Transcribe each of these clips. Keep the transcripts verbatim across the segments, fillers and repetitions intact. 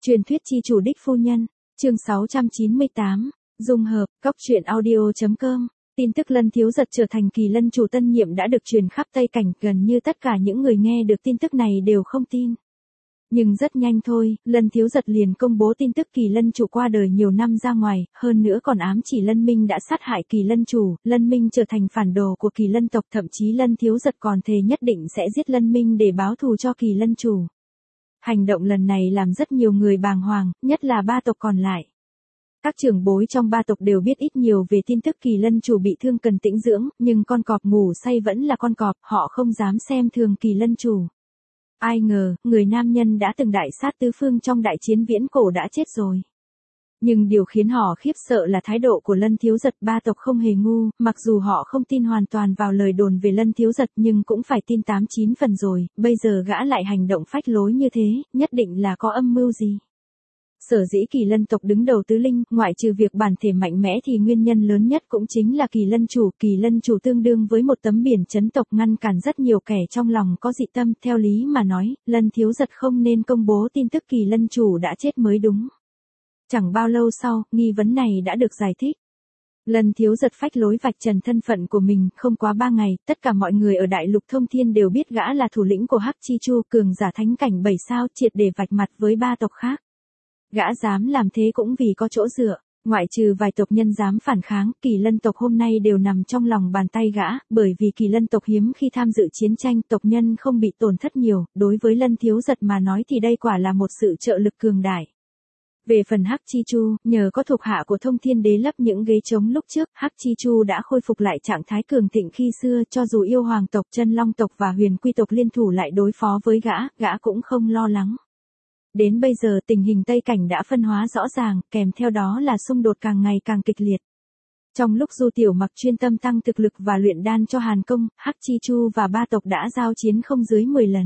Truyền thuyết chi chủ đích phu nhân, chương sáu trăm chín mươi tám, dung hợp, góc truyện audio.com. Tin tức Lân Thiếu Giật trở thành Kỳ Lân chủ tân nhiệm đã được truyền khắp Tây Cảnh, gần như tất cả những người nghe được tin tức này đều không tin. Nhưng rất nhanh thôi, Lân Thiếu Giật liền công bố tin tức Kỳ Lân chủ qua đời nhiều năm ra ngoài, hơn nữa còn ám chỉ Lân Minh đã sát hại Kỳ Lân chủ, Lân Minh trở thành phản đồ của Kỳ Lân tộc, thậm chí Lân Thiếu Giật còn thề nhất định sẽ giết Lân Minh để báo thù cho Kỳ Lân chủ. Hành động lần này làm rất nhiều người bàng hoàng, nhất là ba tộc còn lại. Các trưởng bối trong ba tộc đều biết ít nhiều về tin tức Kỳ Lân chủ bị thương cần tĩnh dưỡng, nhưng con cọp ngủ say vẫn là con cọp, họ không dám xem thường Kỳ Lân chủ. Ai ngờ, người nam nhân đã từng đại sát tứ phương trong đại chiến viễn cổ đã chết rồi. Nhưng điều khiến họ khiếp sợ là thái độ của Lân Thiếu Giật. Ba tộc không hề ngu, mặc dù họ không tin hoàn toàn vào lời đồn về Lân Thiếu Giật nhưng cũng phải tin tám chín phần rồi, bây giờ gã lại hành động phách lối như thế, nhất định là có âm mưu gì. Sở dĩ Kỳ Lân tộc đứng đầu tứ linh, ngoại trừ việc bản thể mạnh mẽ thì nguyên nhân lớn nhất cũng chính là Kỳ Lân chủ. Kỳ Lân chủ tương đương với một tấm biển chấn tộc, ngăn cản rất nhiều kẻ trong lòng có dị tâm. Theo lý mà nói, Lân Thiếu Giật không nên công bố tin tức Kỳ Lân chủ đã chết mới đúng. Chẳng bao lâu sau, nghi vấn này đã được giải thích. Lân Thiếu Giật phách lối vạch trần thân phận của mình, không quá ba ngày, tất cả mọi người ở Đại Lục Thông Thiên đều biết gã là thủ lĩnh của Hắc Chi Chu, cường giả thánh cảnh bảy sao, triệt để vạch mặt với ba tộc khác. Gã dám làm thế cũng vì có chỗ dựa, ngoại trừ vài tộc nhân dám phản kháng, Kỳ Lân tộc hôm nay đều nằm trong lòng bàn tay gã, bởi vì Kỳ Lân tộc hiếm khi tham dự chiến tranh, tộc nhân không bị tổn thất nhiều, đối với Lân Thiếu Giật mà nói thì đây quả là một sự trợ lực cường đại. Về phần Hắc Chi Chu, nhờ có thuộc hạ của Thông Thiên Đế lấp những ghế trống lúc trước, Hắc Chi Chu đã khôi phục lại trạng thái cường thịnh khi xưa, cho dù yêu hoàng tộc, chân long tộc và huyền quy tộc liên thủ lại đối phó với gã, gã cũng không lo lắng. Đến bây giờ tình hình Tây Cảnh đã phân hóa rõ ràng, kèm theo đó là xung đột càng ngày càng kịch liệt. Trong lúc Du Tiểu Mặc chuyên tâm tăng thực lực và luyện đan cho Hàn Công, Hắc Chi Chu và ba tộc đã giao chiến không dưới mười lần.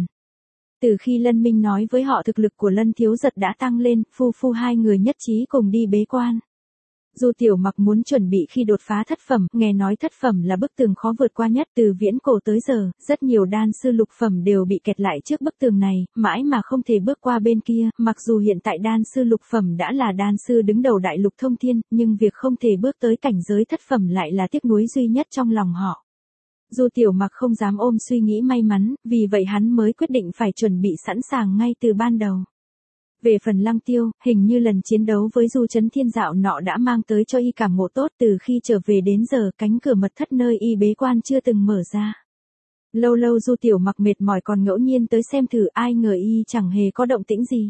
Từ khi Lân Minh nói với họ thực lực của Lân Thiếu Giật đã tăng lên, phu phu hai người nhất trí cùng đi bế quan. Du Tiểu Mặc muốn chuẩn bị khi đột phá thất phẩm, nghe nói thất phẩm là bức tường khó vượt qua nhất từ viễn cổ tới giờ, rất nhiều đan sư lục phẩm đều bị kẹt lại trước bức tường này, mãi mà không thể bước qua bên kia, mặc dù hiện tại đan sư lục phẩm đã là đan sư đứng đầu Đại Lục Thông Thiên, nhưng việc không thể bước tới cảnh giới thất phẩm lại là tiếc nuối duy nhất trong lòng họ. Du Tiểu Mặc không dám ôm suy nghĩ may mắn, vì vậy hắn mới quyết định phải chuẩn bị sẵn sàng ngay từ ban đầu. Về phần Lăng Tiêu, hình như lần chiến đấu với Du Chấn Thiên dạo nọ đã mang tới cho y cảm ngộ tốt, từ khi trở về đến giờ cánh cửa mật thất nơi y bế quan chưa từng mở ra. Lâu lâu Du Tiểu Mặc mệt mỏi còn ngẫu nhiên tới xem thử, ai ngờ y chẳng hề có động tĩnh gì.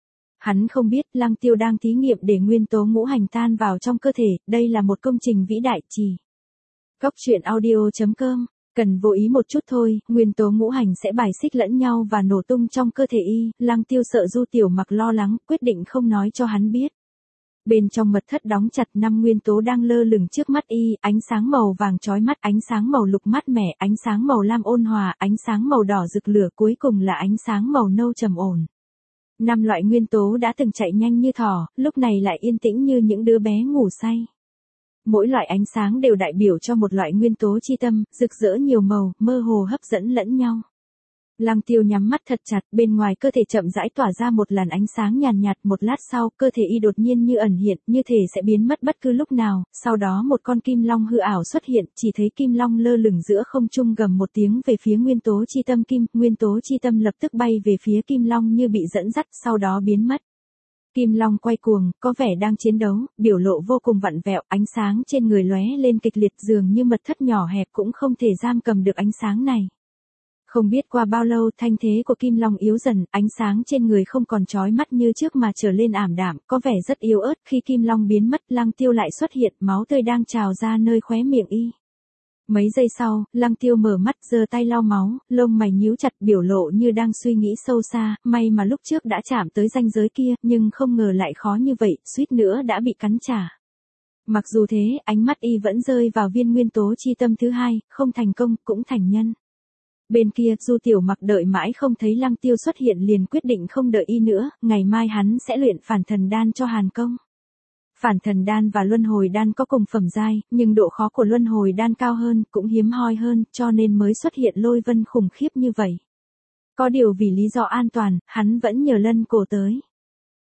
Hắn không biết Lăng Tiêu đang thí nghiệm để nguyên tố ngũ hành tan vào trong cơ thể, đây là một công trình vĩ đại. Chỉ Góc truyện audio.com. Cần vô ý một chút thôi, nguyên tố ngũ hành sẽ bài xích lẫn nhau và nổ tung trong cơ thể y. Lăng Tiêu sợ Du Tiểu Mặc lo lắng, quyết định không nói cho hắn biết. Bên trong mật thất đóng chặt, năm nguyên tố đang lơ lửng trước mắt y, ánh sáng màu vàng chói mắt, ánh sáng màu lục mát mẻ, ánh sáng màu lam ôn hòa, ánh sáng màu đỏ rực lửa, cuối cùng là ánh sáng màu nâu trầm ổn. Năm loại nguyên tố đã từng chạy nhanh như thỏ, lúc này lại yên tĩnh như những đứa bé ngủ say. Mỗi loại ánh sáng đều đại biểu cho một loại nguyên tố chi tâm, rực rỡ nhiều màu, mơ hồ hấp dẫn lẫn nhau. Lăng Tiêu nhắm mắt thật chặt, bên ngoài cơ thể chậm rãi tỏa ra một làn ánh sáng nhàn nhạt, nhạt, một lát sau, cơ thể y đột nhiên như ẩn hiện, như thể sẽ biến mất bất cứ lúc nào, sau đó một con kim long hư ảo xuất hiện, chỉ thấy kim long lơ lửng giữa không trung gầm một tiếng về phía nguyên tố chi tâm kim, nguyên tố chi tâm lập tức bay về phía kim long như bị dẫn dắt, sau đó biến mất. Kim Long quay cuồng, có vẻ đang chiến đấu, biểu lộ vô cùng vặn vẹo, ánh sáng trên người lóe lên kịch liệt, dường như mật thất nhỏ hẹp cũng không thể giam cầm được ánh sáng này. Không biết qua bao lâu, thanh thế của Kim Long yếu dần, ánh sáng trên người không còn chói mắt như trước mà trở lên ảm đạm, có vẻ rất yếu ớt. Khi Kim Long biến mất, Lăng Tiêu lại xuất hiện, máu tươi đang trào ra nơi khóe miệng y. Mấy giây sau, Lăng Tiêu mở mắt, giơ tay lau máu, lông mày nhíu chặt, biểu lộ như đang suy nghĩ sâu xa, may mà lúc trước đã chạm tới ranh giới kia, nhưng không ngờ lại khó như vậy, suýt nữa đã bị cắn trả. Mặc dù thế, ánh mắt y vẫn rơi vào viên nguyên tố chi tâm thứ hai, không thành công, cũng thành nhân. Bên kia, Du Tiểu Mặc đợi mãi không thấy Lăng Tiêu xuất hiện liền quyết định không đợi y nữa, ngày mai hắn sẽ luyện phản thần đan cho Hàn Công. Phản thần đan và luân hồi đan có cùng phẩm giai, nhưng độ khó của luân hồi đan cao hơn, cũng hiếm hoi hơn, cho nên mới xuất hiện lôi vân khủng khiếp như vậy. Có điều vì lý do an toàn, hắn vẫn nhờ Lân Cổ tới.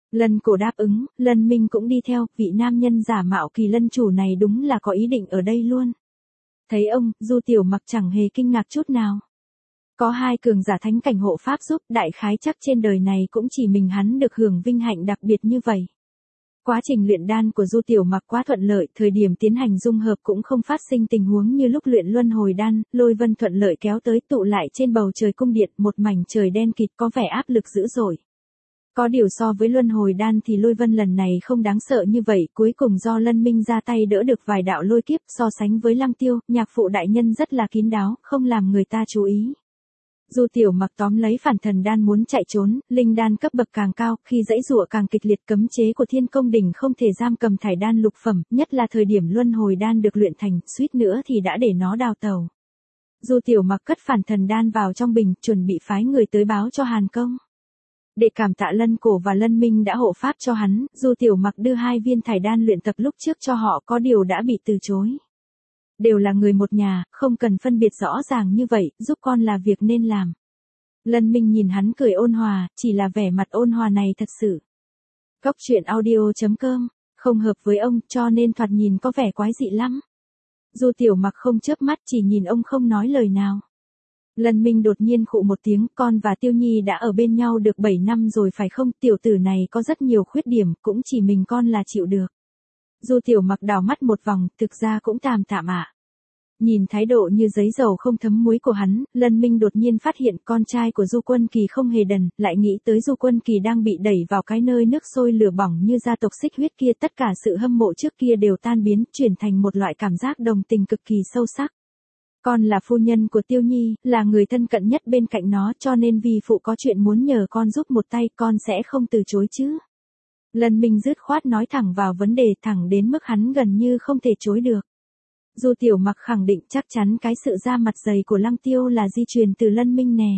Lân Cổ đáp ứng, Lân Minh cũng đi theo, vị nam nhân giả mạo Kỳ Lân chủ này đúng là có ý định ở đây luôn. Thấy ông, Du Tiểu Mặc chẳng hề kinh ngạc chút nào. Có hai cường giả thánh cảnh hộ pháp giúp, đại khái chắc trên đời này cũng chỉ mình hắn được hưởng vinh hạnh đặc biệt như vậy. Quá trình luyện đan của Du Tiểu Mặc quá thuận lợi, thời điểm tiến hành dung hợp cũng không phát sinh tình huống như lúc luyện luân hồi đan, lôi vân thuận lợi kéo tới tụ lại trên bầu trời cung điện, một mảnh trời đen kịt có vẻ áp lực dữ dội. Có điều so với luân hồi đan thì lôi vân lần này không đáng sợ như vậy, cuối cùng do Lân Minh ra tay đỡ được vài đạo lôi kiếp, so sánh với Lăng Tiêu, nhạc phụ đại nhân rất là kín đáo, không làm người ta chú ý. Du Tiểu Mặc tóm lấy phản thần đan muốn chạy trốn, linh đan cấp bậc càng cao, khi dãy dụa càng kịch liệt, cấm chế của Thiên Công Đỉnh không thể giam cầm thải đan lục phẩm, nhất là thời điểm luân hồi đan được luyện thành, suýt nữa thì đã để nó đào tẩu. Du Tiểu Mặc cất phản thần đan vào trong bình, chuẩn bị phái người tới báo cho Hàn Công. Để cảm tạ Lân Cổ và Lân Minh đã hộ pháp cho hắn, Du Tiểu Mặc đưa hai viên thải đan luyện tập lúc trước cho họ, có điều đã bị từ chối. Đều là người một nhà, không cần phân biệt rõ ràng như vậy, giúp con là việc nên làm. Lân Minh nhìn hắn cười ôn hòa, chỉ là vẻ mặt ôn hòa này thật sự. Góc truyện audio chấm com, không hợp với ông cho nên thoạt nhìn có vẻ quái dị lắm. Du Tiểu Mặc không chớp mắt chỉ nhìn ông không nói lời nào. Lân Minh đột nhiên khụ một tiếng, con và Tiêu Nhi đã ở bên nhau được bảy năm rồi phải không, tiểu tử này có rất nhiều khuyết điểm, cũng chỉ mình con là chịu được. Du Tiểu Mặc đảo mắt một vòng, thực ra cũng tạm tạm ạ. À. Nhìn thái độ như giấy dầu không thấm muối của hắn, Lân Minh đột nhiên phát hiện con trai của Du Quân Kỳ không hề đần, lại nghĩ tới Du Quân Kỳ đang bị đẩy vào cái nơi nước sôi lửa bỏng như gia tộc Xích Huyết kia, tất cả sự hâm mộ trước kia đều tan biến, chuyển thành một loại cảm giác đồng tình cực kỳ sâu sắc. Con là phu nhân của Tiêu Nhi, là người thân cận nhất bên cạnh nó, cho nên vì phụ có chuyện muốn nhờ con giúp một tay, con sẽ không từ chối chứ. Lân Minh dứt khoát nói thẳng vào vấn đề, thẳng đến mức hắn gần như không thể chối được. Du Tiểu Mặc khẳng định chắc chắn cái sự ra mặt dày của Lăng Tiêu là di truyền từ Lân Minh nè.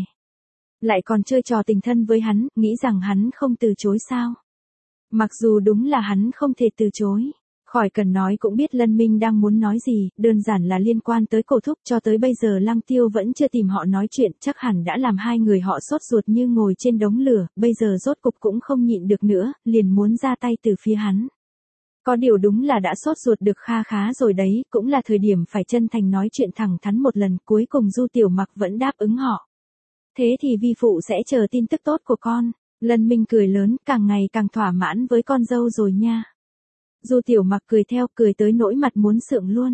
Lại còn chơi trò tình thân với hắn, nghĩ rằng hắn không từ chối sao. Mặc dù đúng là hắn không thể từ chối. Khỏi cần nói cũng biết Lân Minh đang muốn nói gì, đơn giản là liên quan tới Cổ Thúc, cho tới bây giờ Lăng Tiêu vẫn chưa tìm họ nói chuyện, chắc hẳn đã làm hai người họ sốt ruột như ngồi trên đống lửa, bây giờ rốt cục cũng không nhịn được nữa, liền muốn ra tay từ phía hắn. Có điều đúng là đã sốt ruột được kha khá rồi đấy, cũng là thời điểm phải chân thành nói chuyện thẳng thắn một lần, cuối cùng Du Tiểu Mặc vẫn đáp ứng họ. Thế thì vi phụ sẽ chờ tin tức tốt của con. Lân Minh cười lớn, càng ngày càng thỏa mãn với con dâu rồi nha. Du Tiểu Mặc cười theo, cười tới nỗi mặt muốn sượng luôn.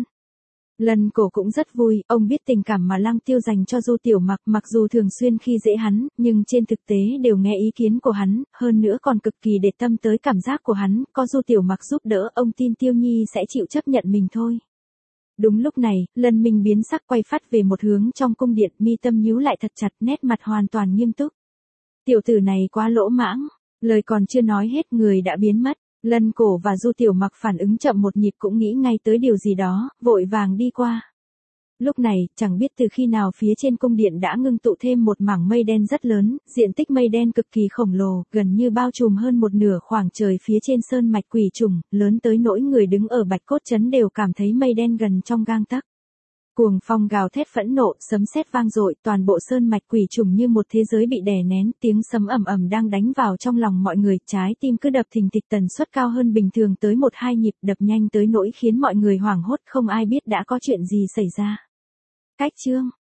Lân Cổ cũng rất vui, ông biết tình cảm mà Lăng Tiêu dành cho Du Tiểu Mặc, mặc dù thường xuyên khi dễ hắn, nhưng trên thực tế đều nghe ý kiến của hắn, hơn nữa còn cực kỳ để tâm tới cảm giác của hắn, có Du Tiểu Mặc giúp đỡ, ông tin Tiêu Nhi sẽ chịu chấp nhận mình thôi. Đúng lúc này, Lân Minh biến sắc quay phát về một hướng trong cung điện, mi tâm nhíu lại thật chặt, nét mặt hoàn toàn nghiêm túc. Tiểu tử này quá lỗ mãng, lời còn chưa nói hết người đã biến mất. Lân Cổ và Du Tiểu Mặc phản ứng chậm một nhịp cũng nghĩ ngay tới điều gì đó, vội vàng đi qua. Lúc này, chẳng biết từ khi nào phía trên cung điện đã ngưng tụ thêm một mảng mây đen rất lớn, diện tích mây đen cực kỳ khổng lồ, gần như bao trùm hơn một nửa khoảng trời phía trên sơn mạch Quỷ Trùng, lớn tới nỗi người đứng ở Bạch Cốt Trấn đều cảm thấy mây đen gần trong gang tấc. Cuồng phong gào thét phẫn nộ, sấm sét vang dội, toàn bộ sơn mạch Quỷ Trùng như một thế giới bị đè nén, tiếng sấm ầm ầm đang đánh vào trong lòng mọi người, trái tim cứ đập thình thịch, tần suất cao hơn bình thường tới một hai nhịp, đập nhanh tới nỗi khiến mọi người hoảng hốt, không ai biết đã có chuyện gì xảy ra. Cách chương